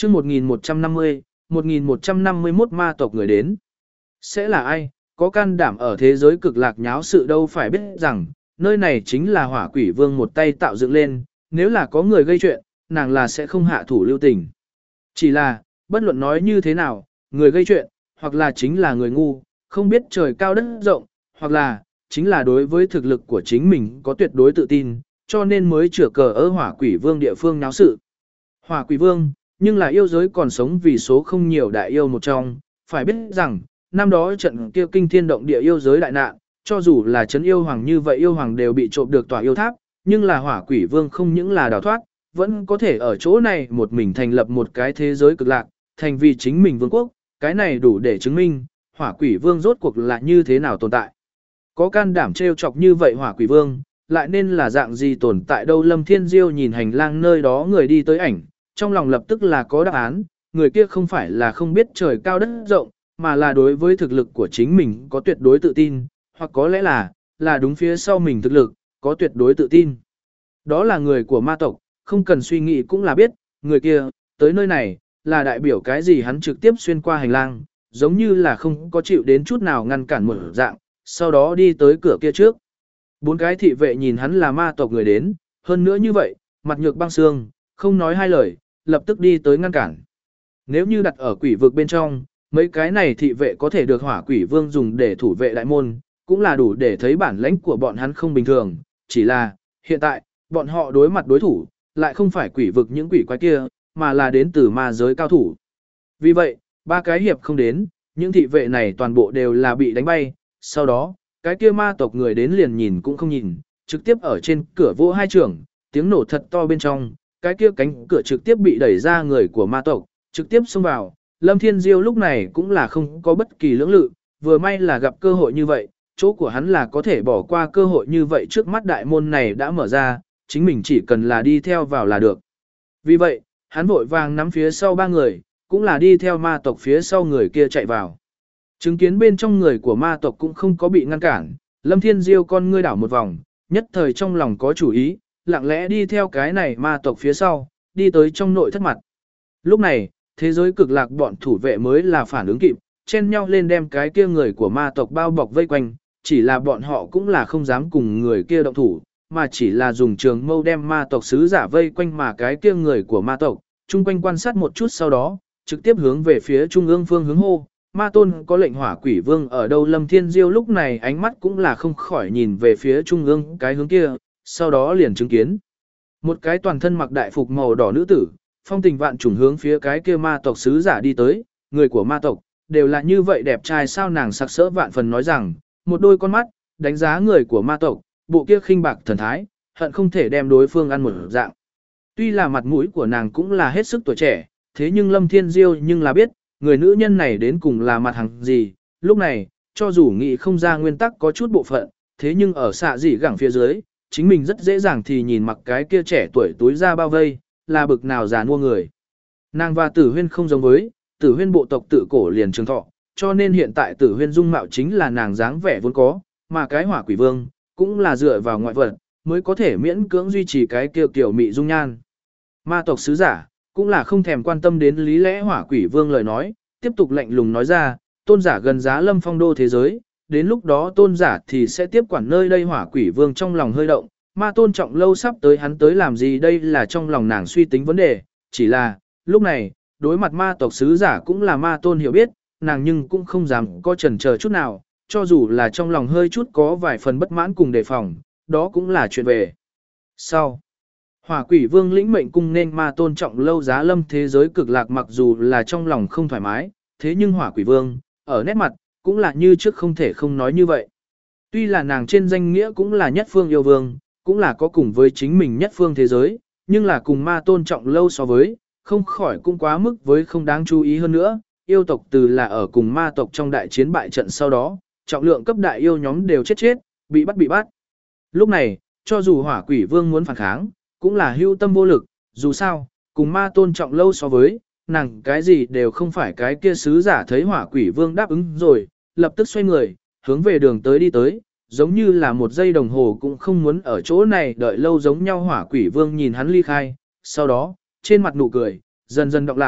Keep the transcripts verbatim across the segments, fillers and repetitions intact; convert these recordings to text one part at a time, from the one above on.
chương một nghìn một trăm năm mươi, một nghìn một trăm năm mươi mốt ma tộc người đến. Sẽ là ai, có can đảm ở thế giới cực lạc nháo sự đâu phải biết rằng, nơi này chính là hỏa quỷ vương một tay tạo dựng lên, nếu là có người gây chuyện, nàng là sẽ không hạ thủ lưu tình. Chỉ là, bất luận nói như thế nào, người gây chuyện, hoặc là chính là người ngu, không biết trời cao đất rộng, hoặc là, chính là đối với thực lực của chính mình có tuyệt đối tự tin, cho nên mới chữa cờ ở hỏa quỷ vương địa phương náo sự. Hỏa quỷ vương, nhưng là yêu giới còn sống vì số không nhiều đại yêu một trong, phải biết rằng, năm đó trận kia kinh thiên động địa yêu giới đại nạn, cho dù là trấn yêu hoàng như vậy yêu hoàng đều bị trộm được tòa yêu tháp, nhưng là hỏa quỷ vương không những là đào thoát, vẫn có thể ở chỗ này một mình thành lập một cái thế giới cực lạc, thành vì chính mình vương quốc, cái này đủ để chứng minh, hỏa quỷ vương rốt cuộc là như thế nào tồn tại. Có can đảm trêu chọc như vậy hỏa quỷ vương, lại nên là dạng gì tồn tại đâu. Lâm Thiên Diêu nhìn hành lang nơi đó người đi tới ảnh, trong lòng lập tức là có đáp án, người kia không phải là không biết trời cao đất rộng, mà là đối với thực lực của chính mình có tuyệt đối tự tin, hoặc có lẽ là, là đúng phía sau mình thực lực, có tuyệt đối tự tin. Đó là người của ma tộc, không cần suy nghĩ cũng là biết, người kia, tới nơi này, là đại biểu cái gì hắn trực tiếp xuyên qua hành lang, giống như là không có chịu đến chút nào ngăn cản một dạng, sau đó đi tới cửa kia trước. Bốn cái thị vệ nhìn hắn là ma tộc người đến, hơn nữa như vậy, mặt nhược băng xương, không nói hai lời, lập tức đi tới ngăn cản. Nếu như đặt ở quỷ vực bên trong, mấy cái này thị vệ có thể được hỏa quỷ vương dùng để thủ vệ đại môn, cũng là đủ để thấy bản lãnh của bọn hắn không bình thường, chỉ là, hiện tại, bọn họ đối mặt đối thủ, lại không phải quỷ vực những quỷ quái kia, mà là đến từ ma giới cao thủ. Vì vậy, ba cái hiệp không đến, những thị vệ này toàn bộ đều là bị đánh bay, sau đó, cái kia ma tộc người đến liền nhìn cũng không nhìn, trực tiếp ở trên cửa vỗ hai trường, tiếng nổ thật to bên trong, cái kia cánh cửa trực tiếp bị đẩy ra người của ma tộc, trực tiếp xông vào. Lâm Thiên Diêu lúc này cũng là không có bất kỳ lưỡng lự, vừa may là gặp cơ hội như vậy, chỗ của hắn là có thể bỏ qua cơ hội như vậy, trước mắt đại môn này đã mở ra, chính mình chỉ cần là đi theo vào là được. Vì vậy, hắn vội vàng nắm phía sau ba người, cũng là đi theo ma tộc phía sau người kia chạy vào. Chứng kiến bên trong người của ma tộc cũng không có bị ngăn cản, Lâm Thiên Diêu con ngươi đảo một vòng, nhất thời trong lòng có chủ ý, lặng lẽ đi theo cái này ma tộc phía sau, đi tới trong nội thất mặt. Lúc này, thế giới cực lạc bọn thủ vệ mới là phản ứng kịp, chen nhau lên đem cái kia người của ma tộc bao bọc vây quanh, chỉ là bọn họ cũng là không dám cùng người kia động thủ, mà chỉ là dùng trường mâu đem ma tộc sứ giả vây quanh, mà cái kia người của ma tộc, chung quanh quan sát một chút sau đó, trực tiếp hướng về phía trung ương phương hướng hô, ma tôn có lệnh hỏa quỷ vương ở đâu. Lâm Thiên Diêu lúc này ánh mắt cũng là không khỏi nhìn về phía trung ương cái hướng kia, sau đó liền chứng kiến một cái toàn thân mặc đại phục màu đỏ nữ tử, phong tình vạn trùng hướng phía cái kia ma tộc sứ giả đi tới, người của ma tộc, đều là như vậy đẹp trai sao, nàng sặc sỡ vạn phần nói rằng, một đôi con mắt, đánh giá người của ma tộc, bộ kia khinh bạc thần thái, hận không thể đem đối phương ăn một dạng. Tuy là mặt mũi của nàng cũng là hết sức tuổi trẻ, thế nhưng Lâm Thiên Diêu nhưng là biết, người nữ nhân này đến cùng là mặt hàng gì, lúc này, cho dù nghĩ không ra nguyên tắc có chút bộ phận, thế nhưng ở xạ dị gẳng phía dưới, chính mình rất dễ dàng thì nhìn mặc cái kia trẻ tuổi túi ra bao vây, là bực nào già nua người. Nàng và Tử Huyên không giống với, Tử Huyên bộ tộc tự cổ liền trường thọ, cho nên hiện tại Tử Huyên dung mạo chính là nàng dáng vẻ vốn có, mà cái hỏa quỷ vương, cũng là dựa vào ngoại vật, mới có thể miễn cưỡng duy trì cái kia kiểu mị dung nhan. Ma tộc sứ giả, cũng là không thèm quan tâm đến lý lẽ hỏa quỷ vương lời nói, tiếp tục lạnh lùng nói ra, tôn giả gần giá Lâm Phong đô thế giới, đến lúc đó tôn giả thì sẽ tiếp quản nơi đây. Hỏa quỷ vương trong lòng hơi động, ma tôn trọng lâu sắp tới, hắn tới làm gì đây là trong lòng nàng suy tính vấn đề, chỉ là, lúc này, đối mặt ma tộc sứ giả cũng là ma tôn hiểu biết, nàng nhưng cũng không dám có chần chờ chút nào, cho dù là trong lòng hơi chút có vài phần bất mãn cùng đề phòng, đó cũng là chuyện về sau. Hỏa quỷ vương lĩnh mệnh cung nên ma tôn trọng lâu giá Lâm thế giới cực lạc, mặc dù là trong lòng không thoải mái, thế nhưng hỏa quỷ vương, ở nét mặt, cũng là như trước không thể không nói như vậy. Tuy là nàng trên danh nghĩa cũng là nhất phương yêu vương, cũng là có cùng với chính mình nhất phương thế giới, nhưng là cùng ma tôn trọng lâu so với, không khỏi cũng quá mức với không đáng chú ý hơn nữa. Yêu tộc từ là ở cùng ma tộc trong đại chiến bại trận sau đó, trọng lượng cấp đại yêu nhóm đều chết chết, bị bắt bị bắt. Lúc này, cho dù hỏa quỷ vương muốn phản kháng, cũng là hưu tâm vô lực, dù sao, cùng ma tôn trọng lâu so với, nàng cái gì đều không phải. Cái kia sứ giả thấy hỏa quỷ vương đáp ứng rồi, lập tức xoay người, hướng về đường tới đi tới, giống như là một giây đồng hồ cũng không muốn ở chỗ này đợi lâu giống nhau. Hỏa quỷ vương nhìn hắn ly khai, sau đó, trên mặt nụ cười, dần dần đọng lại,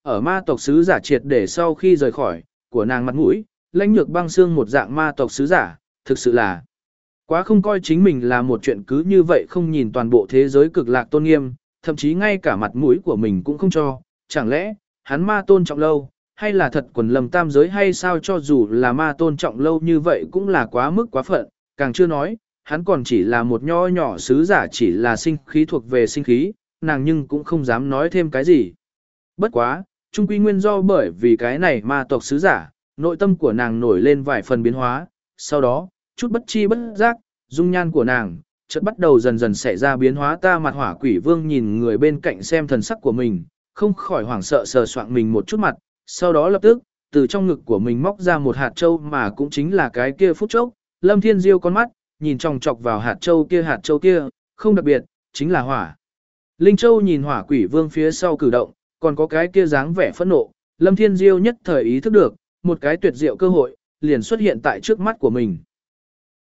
ở ma tộc sứ giả triệt để sau khi rời khỏi, của nàng mặt mũi, lãnh nhược băng xương một dạng ma tộc sứ giả, thực sự là quá không coi chính mình là một chuyện cứ như vậy không nhìn toàn bộ thế giới cực lạc tôn nghiêm, thậm chí ngay cả mặt mũi của mình cũng không cho, chẳng lẽ, hắn ma tôn trọng lâu, hay là thật quần lầm tam giới hay sao cho dù là ma tôn trọng lâu như vậy cũng là quá mức quá phận, càng chưa nói, hắn còn chỉ là một nho nhỏ sứ giả chỉ là sinh khí thuộc về sinh khí, nàng nhưng cũng không dám nói thêm cái gì. Bất quá, trung quy nguyên do bởi vì cái này ma tộc sứ giả, nội tâm của nàng nổi lên vài phần biến hóa, sau đó, chút bất chi bất giác, dung nhan của nàng, chợt bắt đầu dần dần xảy ra biến hóa ta mặt hỏa quỷ vương nhìn người bên cạnh xem thần sắc của mình, không khỏi hoảng sợ sờ soạng mình một chút mặt, sau đó lập tức, từ trong ngực của mình móc ra một hạt châu mà cũng chính là cái kia phút chốc, Lâm Thiên Diêu con mắt, nhìn chòng chọc vào hạt châu kia hạt châu kia, không đặc biệt, chính là hỏa. Linh Châu nhìn hỏa quỷ vương phía sau cử động, còn có cái kia dáng vẻ phẫn nộ, Lâm Thiên Diêu nhất thời ý thức được, một cái tuyệt diệu cơ hội, liền xuất hiện tại trước mắt của mình.